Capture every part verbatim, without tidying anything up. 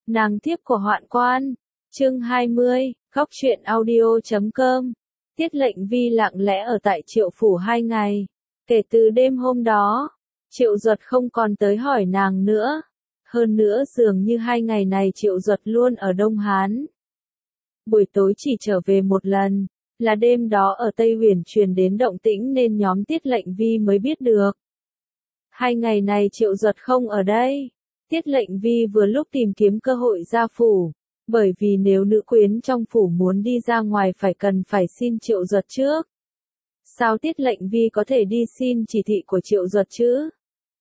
Nàng thiếp của Hoạn Quan. Chương hai mươi, Góc truyện audio chấm com. Tiết Lệnh Vi lặng lẽ ở tại Triệu phủ hai ngày. Kể từ đêm hôm đó, Triệu Duật không còn tới hỏi nàng nữa. Hơn nữa dường như hai ngày này Triệu Duật luôn ở Đông Hán. Buổi tối chỉ trở về một lần, là đêm đó ở Tây Huyền truyền đến động tĩnh nên nhóm Tiết Lệnh Vi mới biết được. Hai ngày này Triệu Duật không ở đây. Tiết Lệnh Vi vừa lúc tìm kiếm cơ hội ra phủ, bởi vì nếu nữ quyến trong phủ muốn đi ra ngoài phải cần phải xin Triệu Duật trước. Sao Tiết Lệnh Vi có thể đi xin chỉ thị của Triệu Duật chứ?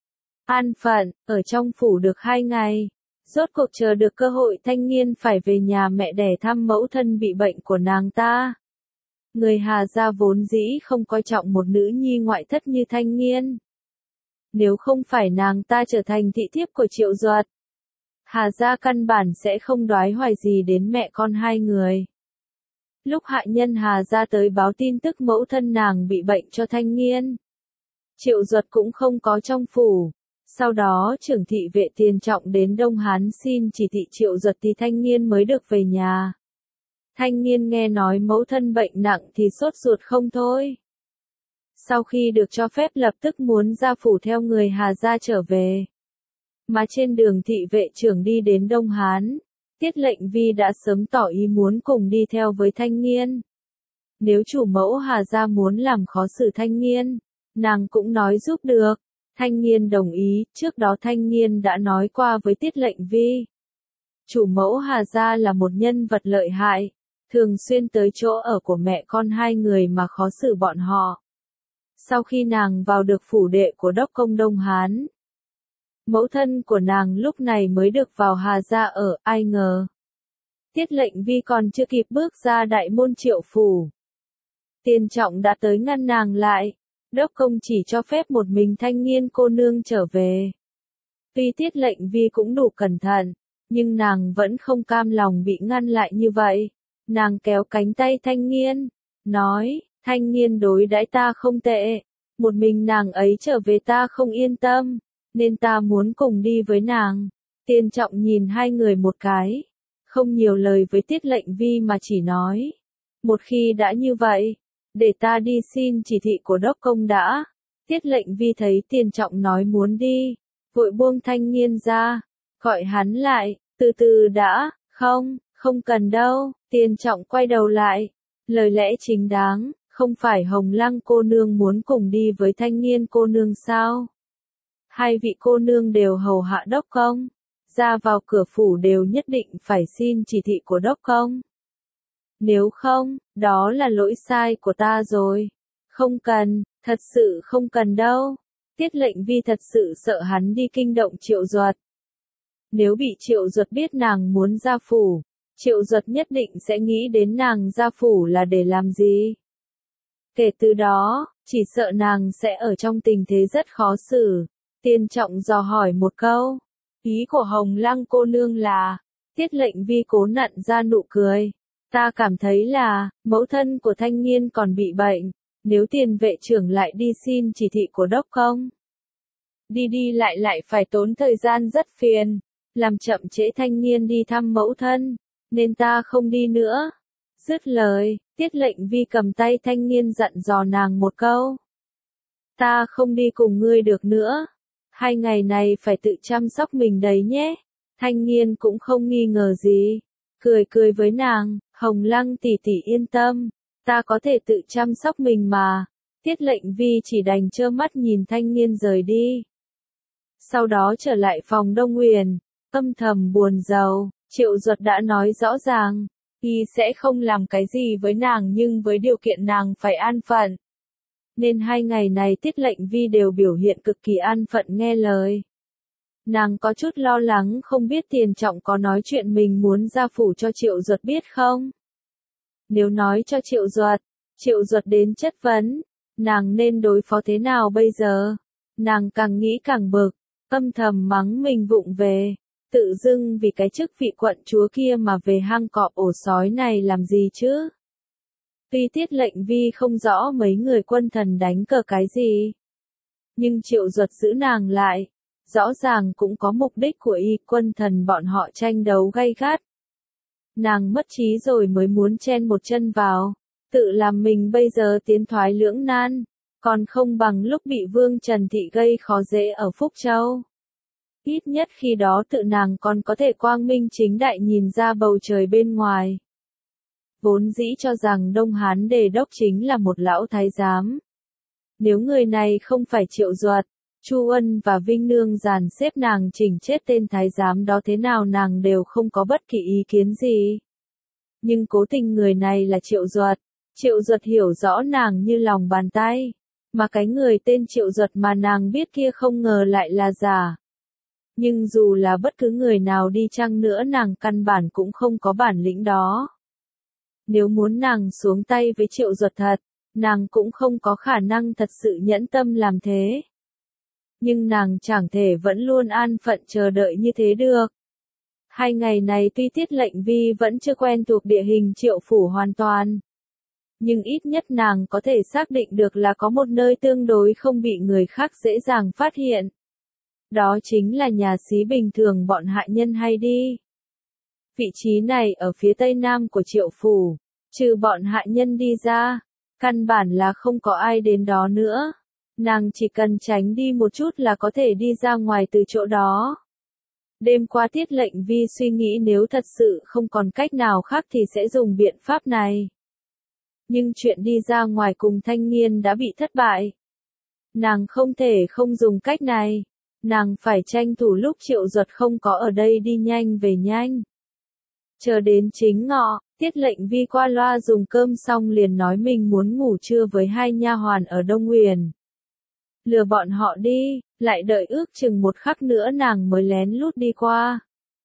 An phận, ở trong phủ được hai ngày, rốt cuộc chờ được cơ hội Thanh Nghiên phải về nhà mẹ đẻ thăm mẫu thân bị bệnh của nàng ta. Người Hà gia vốn dĩ không coi trọng một nữ nhi ngoại thất như Thanh Nghiên. Nếu không phải nàng ta trở thành thị thiếp của Triệu Duật, Hà gia căn bản sẽ không đoái hoài gì đến mẹ con hai người. Lúc hạ nhân Hà gia tới báo tin tức mẫu thân nàng bị bệnh cho Thanh Nghiên, Triệu Duật cũng không có trong phủ. Sau đó trưởng thị vệ Tiền Trọng đến Đông Hán xin chỉ thị Triệu Duật thì Thanh Nghiên mới được về nhà. Thanh Nghiên nghe nói mẫu thân bệnh nặng thì sốt ruột không thôi. Sau khi được cho phép lập tức muốn ra phủ theo người Hà gia trở về. Mà trên đường thị vệ trưởng đi đến Đông Hán, Tiết Lệnh Vi đã sớm tỏ ý muốn cùng đi theo với Thanh Nghiên. Nếu chủ mẫu Hà gia muốn làm khó xử Thanh Nghiên, nàng cũng nói giúp được. Thanh Nghiên đồng ý, trước đó Thanh Nghiên đã nói qua với Tiết Lệnh Vi. Chủ mẫu Hà gia là một nhân vật lợi hại, thường xuyên tới chỗ ở của mẹ con hai người mà khó xử bọn họ. Sau khi nàng vào được phủ đệ của đốc công Đông Hán, mẫu thân của nàng lúc này mới được vào Hà gia ở, ai ngờ. Tiết Lệnh Vi còn chưa kịp bước ra đại môn Triệu phủ, Tiền Trọng đã tới ngăn nàng lại. Đốc công chỉ cho phép một mình Thanh Nghiên cô nương trở về. Tuy Tiết Lệnh Vi cũng đủ cẩn thận, nhưng nàng vẫn không cam lòng bị ngăn lại như vậy. Nàng kéo cánh tay Thanh Nghiên, nói, Thanh Nghiên đối đãi ta không tệ, một mình nàng ấy trở về ta không yên tâm, nên ta muốn cùng đi với nàng. Tiền Trọng nhìn hai người một cái, không nhiều lời với Tiết Lệnh Vi mà chỉ nói, một khi đã như vậy, để ta đi xin chỉ thị của đốc công đã. Tiết Lệnh Vi thấy Tiền Trọng nói muốn đi, vội buông Thanh Nghiên ra, gọi hắn lại, từ từ đã, không, không cần đâu. Tiền Trọng quay đầu lại, lời lẽ chính đáng, không phải Hồng Lăng cô nương muốn cùng đi với Thanh Nghiên cô nương sao? Hai vị cô nương đều hầu hạ đốc công, ra vào cửa phủ đều nhất định phải xin chỉ thị của đốc công. Nếu không, đó là lỗi sai của ta rồi. Không cần, thật sự không cần đâu. Tiết Lệnh Vi thật sự sợ hắn đi kinh động Triệu Duật. Nếu bị Triệu Duật biết nàng muốn ra phủ, Triệu Duật nhất định sẽ nghĩ đến nàng ra phủ là để làm gì. Kể từ đó, chỉ sợ nàng sẽ ở trong tình thế rất khó xử. Tiền Trọng dò hỏi một câu. Ý của Hồng Lăng cô nương là, Tiết Lệnh Vi cố nặn ra nụ cười. Ta cảm thấy là, mẫu thân của Thanh Nghiên còn bị bệnh, nếu Tiền vệ trưởng lại đi xin chỉ thị của đốc công. Đi đi lại lại phải tốn thời gian rất phiền, làm chậm trễ Thanh Nghiên đi thăm mẫu thân, nên ta không đi nữa. Dứt lời, Tiết Lệnh Vi cầm tay Thanh Nghiên dặn dò nàng một câu. Ta không đi cùng ngươi được nữa, hai ngày này phải tự chăm sóc mình đấy nhé. Thanh Nghiên cũng không nghi ngờ gì, cười cười với nàng. Hồng Lăng tỷ tỷ yên tâm, ta có thể tự chăm sóc mình mà. Tiết Lệnh Vi chỉ đành trơ mắt nhìn Thanh Nghiên rời đi. Sau đó trở lại phòng Đông Huyền, âm thầm buồn rầu. Triệu Duật đã nói rõ ràng, y sẽ không làm cái gì với nàng nhưng với điều kiện nàng phải an phận. Nên hai ngày này Tiết Lệnh Vi đều biểu hiện cực kỳ an phận nghe lời. Nàng có chút lo lắng không biết Tiền Trọng có nói chuyện mình muốn ra phủ cho Triệu Duật biết không? Nếu nói cho Triệu Duật, Triệu Duật đến chất vấn, nàng nên đối phó thế nào bây giờ? Nàng càng nghĩ càng bực, âm thầm mắng mình vụng về, tự dưng vì cái chức vị quận chúa kia mà về hang cọp ổ sói này làm gì chứ? Tuy Tiết Lệnh Vi không rõ mấy người quân thần đánh cờ cái gì, nhưng Triệu Duật giữ nàng lại. rõ ràng cũng có mục đích của y, quân thần bọn họ tranh đấu gay gắt. Nàng mất trí rồi mới muốn chen một chân vào, tự làm mình bây giờ tiến thoái lưỡng nan, còn không bằng lúc bị Vương Trần Thị gây khó dễ ở Phúc Châu. Ít nhất khi đó tự nàng còn có thể quang minh chính đại nhìn ra bầu trời bên ngoài. Vốn dĩ cho rằng Đông Hán Đề Đốc chính là một lão thái giám. Nếu người này không phải Triệu Duật, Chu Ân và Vinh Nương dàn xếp nàng chỉnh chết tên thái giám đó thế nào nàng đều không có bất kỳ ý kiến gì. Nhưng cố tình người này là Triệu Duật, Triệu Duật hiểu rõ nàng như lòng bàn tay, mà cái người tên Triệu Duật mà nàng biết kia không ngờ lại là giả. Nhưng dù là bất cứ người nào đi chăng nữa nàng căn bản cũng không có bản lĩnh đó. Nếu muốn nàng xuống tay với Triệu Duật thật, nàng cũng không có khả năng thật sự nhẫn tâm làm thế. Nhưng nàng chẳng thể vẫn luôn an phận chờ đợi như thế được. Hai ngày này tuy Tiết Lệnh Vi vẫn chưa quen thuộc địa hình Triệu phủ hoàn toàn, nhưng ít nhất nàng có thể xác định được là có một nơi tương đối không bị người khác dễ dàng phát hiện. Đó chính là nhà xí bình thường bọn hạ nhân hay đi. Vị trí này ở phía tây nam của Triệu phủ, trừ bọn hạ nhân đi ra, căn bản là không có ai đến đó nữa. Nàng chỉ cần tránh đi một chút là có thể đi ra ngoài từ chỗ đó. Đêm qua Tiết Lệnh Vi suy nghĩ nếu thật sự không còn cách nào khác thì sẽ dùng biện pháp này. Nhưng chuyện đi ra ngoài cùng Thanh Nghiên đã bị thất bại. Nàng không thể không dùng cách này. Nàng phải tranh thủ lúc Triệu Duật không có ở đây đi nhanh về nhanh. Chờ đến chính ngọ, Tiết Lệnh Vi qua loa dùng cơm xong liền nói mình muốn ngủ trưa với hai nha hoàn ở Đông Nguyền. Lừa bọn họ đi, lại đợi ước chừng một khắc nữa nàng mới lén lút đi qua.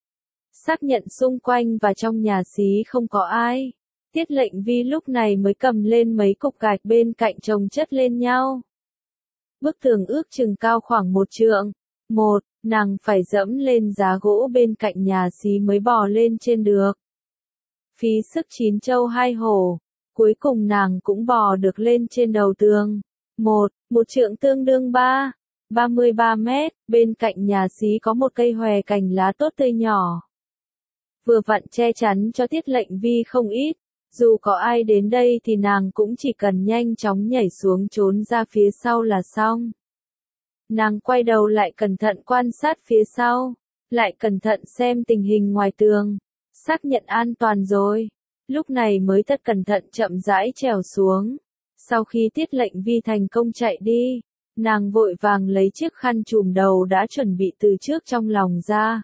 Xác nhận xung quanh và trong nhà xí không có ai. Tiết Lệnh Vi lúc này mới cầm lên mấy cục gạch bên cạnh chồng chất lên nhau. Bức tường ước chừng cao khoảng một trượng. Một, nàng phải dẫm lên giá gỗ bên cạnh nhà xí mới bò lên trên được. Phí sức chín châu hai hổ, cuối cùng nàng cũng bò được lên trên đầu tường. Một, một trượng tương đương ba, ba mươi ba mét, bên cạnh nhà xí có một cây hòe cành lá tốt tươi nhỏ. Vừa vặn che chắn cho Tiết Lệnh Vi không ít, dù có ai đến đây thì nàng cũng chỉ cần nhanh chóng nhảy xuống trốn ra phía sau là xong. Nàng quay đầu lại cẩn thận quan sát phía sau, lại cẩn thận xem tình hình ngoài tường, xác nhận an toàn rồi, lúc này mới thật cẩn thận chậm rãi trèo xuống. Sau khi Tiết Lệnh Vi thành công chạy đi, nàng vội vàng lấy chiếc khăn trùm đầu đã chuẩn bị từ trước trong lòng ra,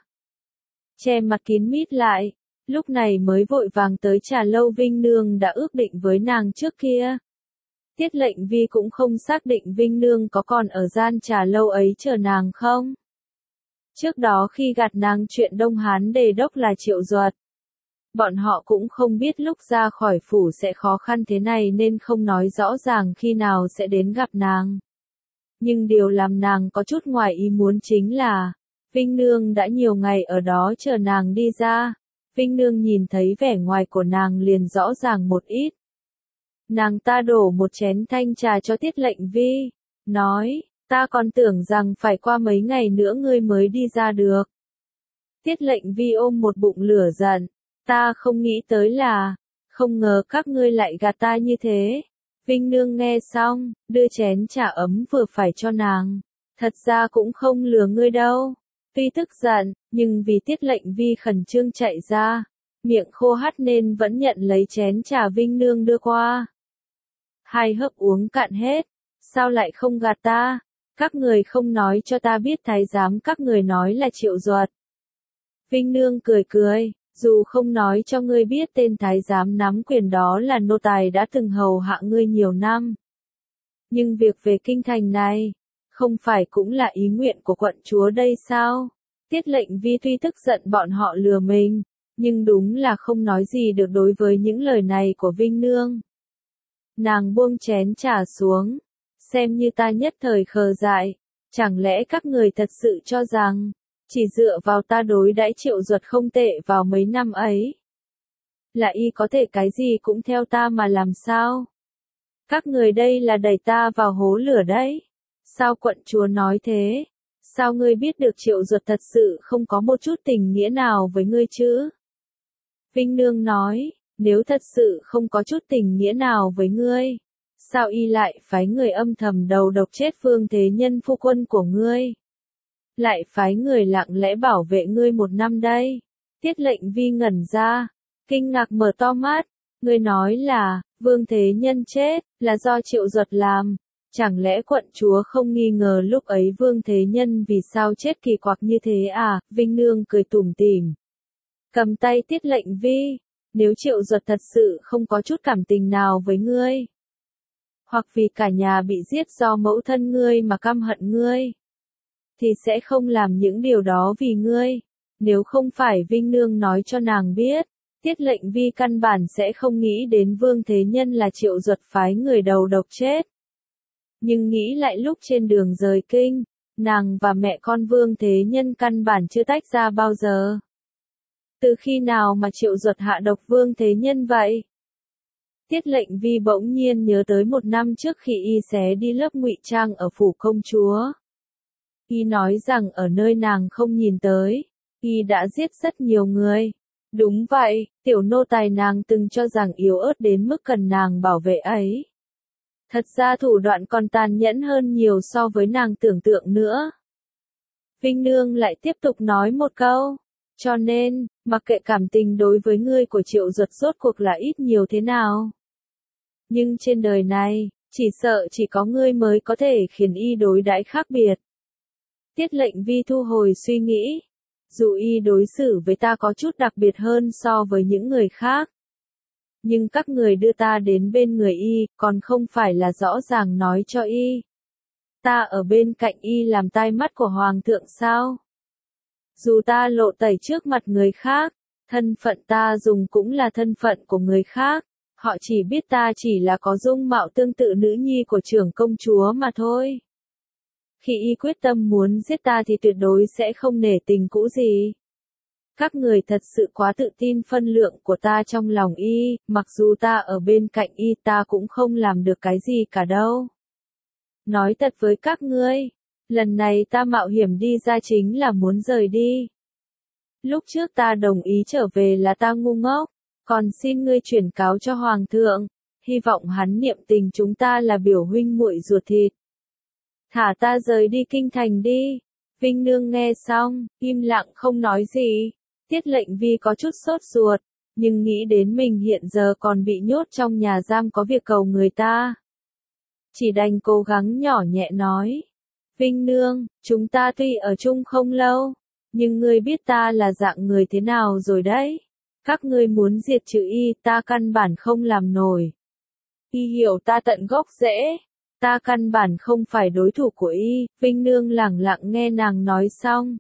che mặt kín mít lại, lúc này mới vội vàng tới trà lâu Vinh Nương đã ước định với nàng trước kia. Tiết Lệnh Vi cũng không xác định Vinh Nương có còn ở gian trà lâu ấy chờ nàng không. Trước đó khi gạt nàng chuyện Đông Hán Đề Đốc là Triệu Duật, bọn họ cũng không biết lúc ra khỏi phủ sẽ khó khăn thế này nên không nói rõ ràng khi nào sẽ đến gặp nàng. Nhưng điều làm nàng có chút ngoài ý muốn chính là, Vinh Nương đã nhiều ngày ở đó chờ nàng đi ra. Vinh Nương nhìn thấy vẻ ngoài của nàng liền rõ ràng một ít. Nàng ta đổ một chén thanh trà cho Tiết Lệnh Vi, nói, ta còn tưởng rằng phải qua mấy ngày nữa ngươi mới đi ra được. Tiết Lệnh Vi ôm một bụng lửa giận, ta không nghĩ tới là, không ngờ các ngươi lại gạt ta như thế. Vinh Nương nghe xong, đưa chén trà ấm vừa phải cho nàng, thật ra cũng không lừa ngươi đâu. Tuy tức giận, nhưng vì Tiết Lệnh Vi khẩn trương chạy ra, miệng khô hắt nên vẫn nhận lấy chén trà Vinh Nương đưa qua. Hai hớp uống cạn hết, sao lại không gạt ta, các người không nói cho ta biết thái giám các người nói là Triệu Duật. Vinh Nương cười cười, dù không nói cho ngươi biết tên thái giám nắm quyền đó là nô tài đã từng hầu hạ ngươi nhiều năm. Nhưng việc về kinh thành này, không phải cũng là ý nguyện của quận chúa đây sao? Tiết Lệnh Vi tuy tức giận bọn họ lừa mình, nhưng đúng là không nói gì được đối với những lời này của Vinh Nương. Nàng buông chén trà xuống, xem như ta nhất thời khờ dại, chẳng lẽ các người thật sự cho rằng, chỉ dựa vào ta đối đãi Triệu Duật không tệ vào mấy năm ấy, là y có thể cái gì cũng theo ta mà làm sao? Các người đây là đẩy ta vào hố lửa đấy. Sao quận chúa nói thế? Sao ngươi biết được Triệu Duật thật sự không có một chút tình nghĩa nào với ngươi chứ? Vinh Nương nói, nếu thật sự không có chút tình nghĩa nào với ngươi, sao y lại phái người âm thầm đầu độc chết Vương Thế Nhân phu quân của ngươi? Lại phái người lặng lẽ bảo vệ ngươi một năm đây. Tiết Lệnh Vi ngẩn ra, kinh ngạc mở to mắt, ngươi nói là, Vương Thế Nhân chết, là do Triệu Duật làm. Chẳng lẽ quận chúa không nghi ngờ lúc ấy Vương Thế Nhân vì sao chết kỳ quặc như thế à? Vinh Nương cười tủm tỉm, cầm tay Tiết Lệnh Vi, nếu Triệu Duật thật sự không có chút cảm tình nào với ngươi, hoặc vì cả nhà bị giết do mẫu thân ngươi mà căm hận ngươi, thì sẽ không làm những điều đó vì ngươi. Nếu không phải Vinh Nương nói cho nàng biết, Tiết Lệnh Vi căn bản sẽ không nghĩ đến Vương Thế Nhân là Triệu Duật phái người đầu độc chết. Nhưng nghĩ lại lúc trên đường rời kinh, nàng và mẹ con Vương Thế Nhân căn bản chưa tách ra bao giờ. Từ khi nào mà Triệu Duật hạ độc Vương Thế Nhân vậy? Tiết Lệnh Vi bỗng nhiên nhớ tới một năm trước khi y xé đi lớp ngụy trang ở phủ công chúa. Y nói rằng ở nơi nàng không nhìn tới, y đã giết rất nhiều người. Đúng vậy, tiểu nô tài nàng từng cho rằng yếu ớt đến mức cần nàng bảo vệ ấy. Thật ra thủ đoạn còn tàn nhẫn hơn nhiều so với nàng tưởng tượng nữa. Vinh Nương lại tiếp tục nói một câu. Cho nên, mặc kệ cảm tình đối với ngươi của Triệu Duật rốt cuộc là ít nhiều thế nào. Nhưng trên đời này, chỉ sợ chỉ có ngươi mới có thể khiến y đối đãi khác biệt. Tiết Lệnh Vi thu hồi suy nghĩ. Dù y đối xử với ta có chút đặc biệt hơn so với những người khác. Nhưng các người đưa ta đến bên người y, còn không phải là rõ ràng nói cho y. Ta ở bên cạnh y làm tai mắt của Hoàng thượng sao? Dù ta lộ tẩy trước mặt người khác, thân phận ta dùng cũng là thân phận của người khác. Họ chỉ biết ta chỉ là có dung mạo tương tự nữ nhi của trưởng công chúa mà thôi. Khi y quyết tâm muốn giết ta thì tuyệt đối sẽ không nể tình cũ gì. Các người thật sự quá tự tin phân lượng của ta trong lòng y, mặc dù ta ở bên cạnh y ta cũng không làm được cái gì cả đâu. Nói thật với các ngươi, lần này ta mạo hiểm đi ra chính là muốn rời đi. Lúc trước ta đồng ý trở về là ta ngu ngốc, còn xin ngươi chuyển cáo cho Hoàng thượng, hy vọng hắn niệm tình chúng ta là biểu huynh muội ruột thịt. Thả ta rời đi kinh thành đi. Vinh Nương nghe xong, im lặng không nói gì. Tiết Lệnh Vi có chút sốt ruột, nhưng nghĩ đến mình hiện giờ còn bị nhốt trong nhà giam có việc cầu người ta. Chỉ đành cố gắng nhỏ nhẹ nói. Vinh Nương, chúng ta tuy ở chung không lâu, nhưng ngươi biết ta là dạng người thế nào rồi đấy. Các ngươi muốn diệt trừ y, ta căn bản không làm nổi. Y hiểu ta tận gốc rễ. Ta căn bản không phải đối thủ của y. Vinh Nương lẳng lặng nghe nàng nói xong.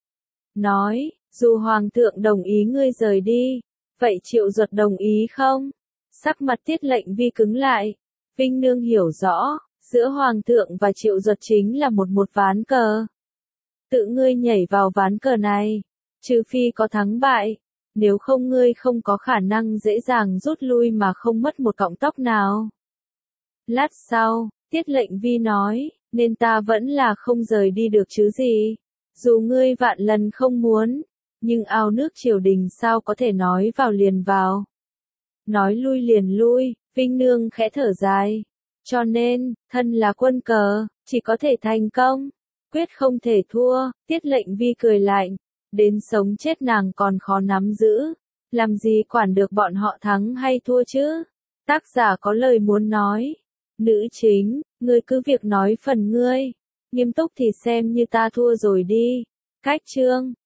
Nói, dù Hoàng thượng đồng ý ngươi rời đi, vậy Triệu Duật đồng ý không? Sắc mặt Tiết Lệnh Vi cứng lại. Vinh Nương hiểu rõ, giữa Hoàng thượng và Triệu Duật chính là một một ván cờ. Tự ngươi nhảy vào ván cờ này, trừ phi có thắng bại, nếu không ngươi không có khả năng dễ dàng rút lui mà không mất một cọng tóc nào. Lát sau, Tiết Lệnh Vi nói, nên ta vẫn là không rời đi được chứ gì. Dù ngươi vạn lần không muốn, nhưng ao nước triều đình sao có thể nói vào liền vào. Nói lui liền lui, Vinh Nương khẽ thở dài. Cho nên, thân là quân cờ, chỉ có thể thành công, quyết không thể thua. Tiết Lệnh Vi cười lạnh, đến sống chết nàng còn khó nắm giữ, làm gì quản được bọn họ thắng hay thua chứ. Tác giả có lời muốn nói. Nữ chính, ngươi cứ việc nói phần ngươi, nghiêm túc thì xem như ta thua rồi đi. Cách chương